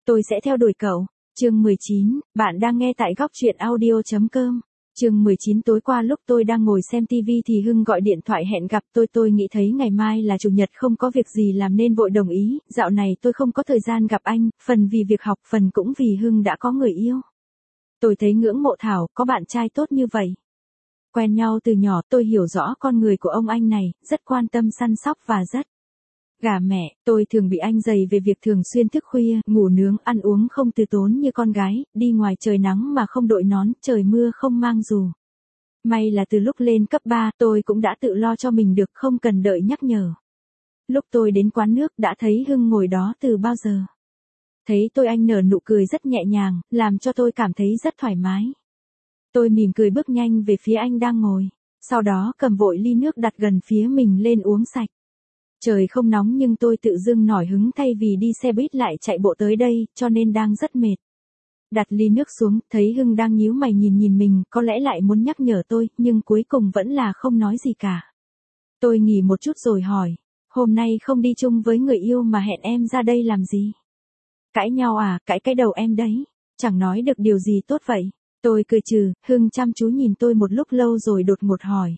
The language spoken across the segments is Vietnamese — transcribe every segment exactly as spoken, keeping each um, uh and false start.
Tôi sẽ theo đuổi cậu. Chương mười chín, bạn đang nghe tại góc truyện audio chấm com. Chương mười chín tối qua lúc tôi đang ngồi xem tivi thì Hưng gọi điện thoại hẹn gặp tôi. Tôi nghĩ thấy ngày mai là chủ nhật không có việc gì làm nên vội đồng ý. Dạo này tôi không có thời gian gặp anh, phần vì việc học, phần cũng vì Hưng đã có người yêu. Tôi thấy ngưỡng mộ Thảo, có bạn trai tốt như vậy. Quen nhau từ nhỏ tôi hiểu rõ con người của ông anh này, rất quan tâm săn sóc và rất gà mẹ. Tôi thường bị anh dày về việc thường xuyên thức khuya, ngủ nướng, ăn uống không từ tốn như con gái, đi ngoài trời nắng mà không đội nón, trời mưa không mang dù. May là từ lúc lên cấp ba tôi cũng đã tự lo cho mình được, không cần đợi nhắc nhở. Lúc tôi đến quán nước đã thấy Hưng ngồi đó từ bao giờ. Thấy tôi anh nở nụ cười rất nhẹ nhàng, làm cho tôi cảm thấy rất thoải mái. Tôi mỉm cười bước nhanh về phía anh đang ngồi, sau đó cầm vội ly nước đặt gần phía mình lên uống sạch. Trời không nóng nhưng tôi tự dưng nổi hứng thay vì đi xe buýt lại chạy bộ tới đây, cho nên đang rất mệt. Đặt ly nước xuống, thấy Hưng đang nhíu mày nhìn nhìn mình, có lẽ lại muốn nhắc nhở tôi, nhưng cuối cùng vẫn là không nói gì cả. Tôi nghỉ một chút rồi hỏi, hôm nay không đi chung với người yêu mà hẹn em ra đây làm gì? Cãi nhau à? Cãi cái đầu em đấy, chẳng nói được điều gì tốt vậy. Tôi cười trừ. Hưng chăm chú nhìn tôi một lúc lâu rồi đột ngột hỏi,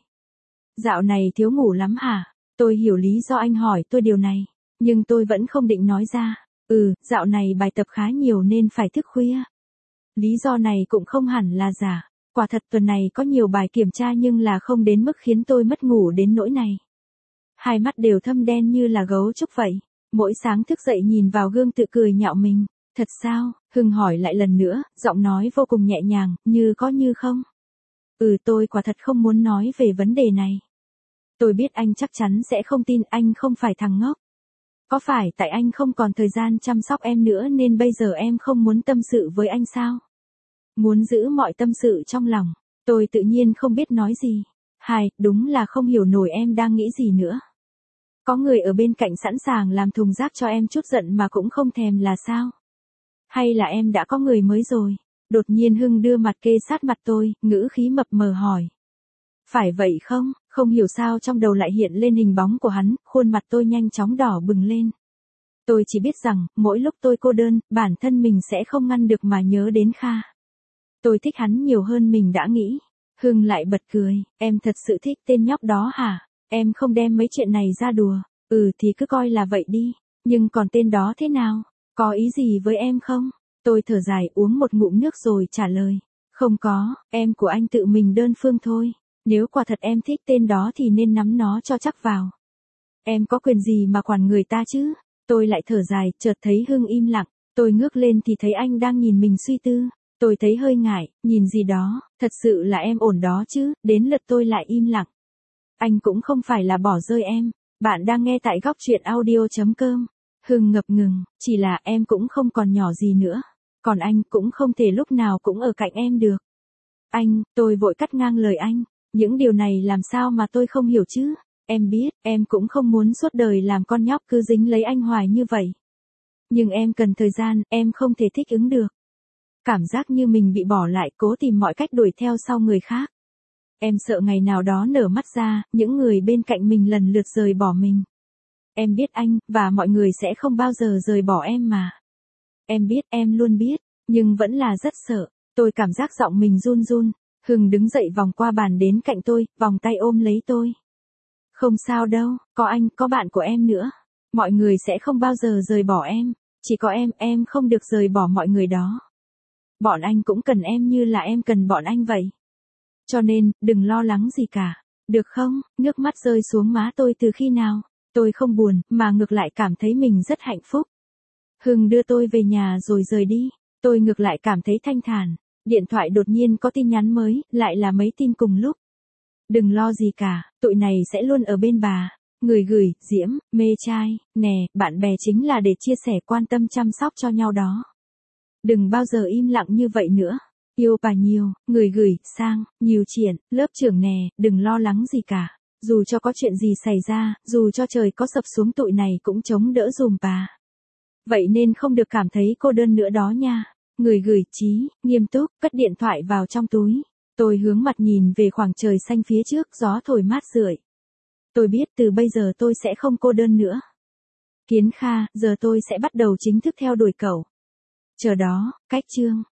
dạo này thiếu ngủ lắm hả? Tôi hiểu lý do anh hỏi tôi điều này, nhưng tôi vẫn không định nói ra. Ừ, dạo này bài tập khá nhiều nên phải thức khuya. Lý do này cũng không hẳn là giả. Quả thật tuần này có nhiều bài kiểm tra nhưng là không đến mức khiến tôi mất ngủ đến nỗi này. Hai mắt đều thâm đen như là gấu trúc vậy. Mỗi sáng thức dậy nhìn vào gương tự cười nhạo mình. Thật sao? Hưng hỏi lại lần nữa, giọng nói vô cùng nhẹ nhàng, như có như không. Ừ, tôi quả thật không muốn nói về vấn đề này. Tôi biết anh chắc chắn sẽ không tin, anh không phải thằng ngốc. Có phải tại anh không còn thời gian chăm sóc em nữa nên bây giờ em không muốn tâm sự với anh sao? Muốn giữ mọi tâm sự trong lòng. Tôi tự nhiên không biết nói gì. Hai, đúng là không hiểu nổi em đang nghĩ gì nữa. Có người ở bên cạnh sẵn sàng làm thùng rác cho em chút giận mà cũng không thèm là sao? Hay là em đã có người mới rồi? Đột nhiên Hưng đưa mặt kê sát mặt tôi, ngữ khí mập mờ hỏi. Phải vậy không? Không hiểu sao trong đầu lại hiện lên hình bóng của hắn, khuôn mặt tôi nhanh chóng đỏ bừng lên. Tôi chỉ biết rằng, mỗi lúc tôi cô đơn, bản thân mình sẽ không ngăn được mà nhớ đến Kha. Tôi thích hắn nhiều hơn mình đã nghĩ. Hưng lại bật cười, em thật sự thích tên nhóc đó hả? Em không đem mấy chuyện này ra đùa. Ừ thì cứ coi là vậy đi. Nhưng còn tên đó thế nào? Có ý gì với em không? Tôi thở dài uống một ngụm nước rồi trả lời. Không có, em của anh tự mình đơn phương thôi. Nếu quả thật em thích tên đó thì nên nắm nó cho chắc vào. Em có quyền gì mà quản người ta chứ? Tôi lại thở dài, chợt thấy Hưng im lặng. Tôi ngước lên thì thấy anh đang nhìn mình suy tư. Tôi thấy hơi ngại, nhìn gì đó, thật sự là em ổn đó chứ, đến lượt tôi lại im lặng. Anh cũng không phải là bỏ rơi em. Bạn đang nghe tại góc truyện audio chấm com. Hưng ngập ngừng, chỉ là em cũng không còn nhỏ gì nữa. Còn anh cũng không thể lúc nào cũng ở cạnh em được. Anh, tôi vội cắt ngang lời anh. Những điều này làm sao mà tôi không hiểu chứ? Em biết, em cũng không muốn suốt đời làm con nhóc cứ dính lấy anh hoài như vậy. Nhưng em cần thời gian, em không thể thích ứng được. Cảm giác như mình bị bỏ lại, cố tìm mọi cách đuổi theo sau người khác. Em sợ ngày nào đó nở mắt ra, những người bên cạnh mình lần lượt rời bỏ mình. Em biết anh, và mọi người sẽ không bao giờ rời bỏ em mà. Em biết, em luôn biết, nhưng vẫn là rất sợ. Tôi cảm giác giọng mình run run. Hưng đứng dậy vòng qua bàn đến cạnh tôi, vòng tay ôm lấy tôi. Không sao đâu, có anh, có bạn của em nữa. Mọi người sẽ không bao giờ rời bỏ em. Chỉ có em, em không được rời bỏ mọi người đó. Bọn anh cũng cần em như là em cần bọn anh vậy. Cho nên, đừng lo lắng gì cả. Được không? Nước mắt rơi xuống má tôi từ khi nào? Tôi không buồn, mà ngược lại cảm thấy mình rất hạnh phúc. Hưng đưa tôi về nhà rồi rời đi. Tôi ngược lại cảm thấy thanh thản. Điện thoại đột nhiên có tin nhắn mới, lại là mấy tin cùng lúc. Đừng lo gì cả, tụi này sẽ luôn ở bên bà. Người gửi, Diễm, mê trai, nè, bạn bè chính là để chia sẻ quan tâm chăm sóc cho nhau đó. Đừng bao giờ im lặng như vậy nữa. Yêu bà nhiều, người gửi, Sang, nhiều chuyện, lớp trưởng nè, đừng lo lắng gì cả. Dù cho có chuyện gì xảy ra, dù cho trời có sập xuống tụi này cũng chống đỡ dùm bà. Vậy nên không được cảm thấy cô đơn nữa đó nha. Người gửi, Chí, nghiêm túc, cất điện thoại vào trong túi. Tôi hướng mặt nhìn về khoảng trời xanh phía trước, gió thổi mát rượi. Tôi biết từ bây giờ tôi sẽ không cô đơn nữa. Kiến Kha, giờ tôi sẽ bắt đầu chính thức theo đuổi cậu. Chờ đó, cách chương.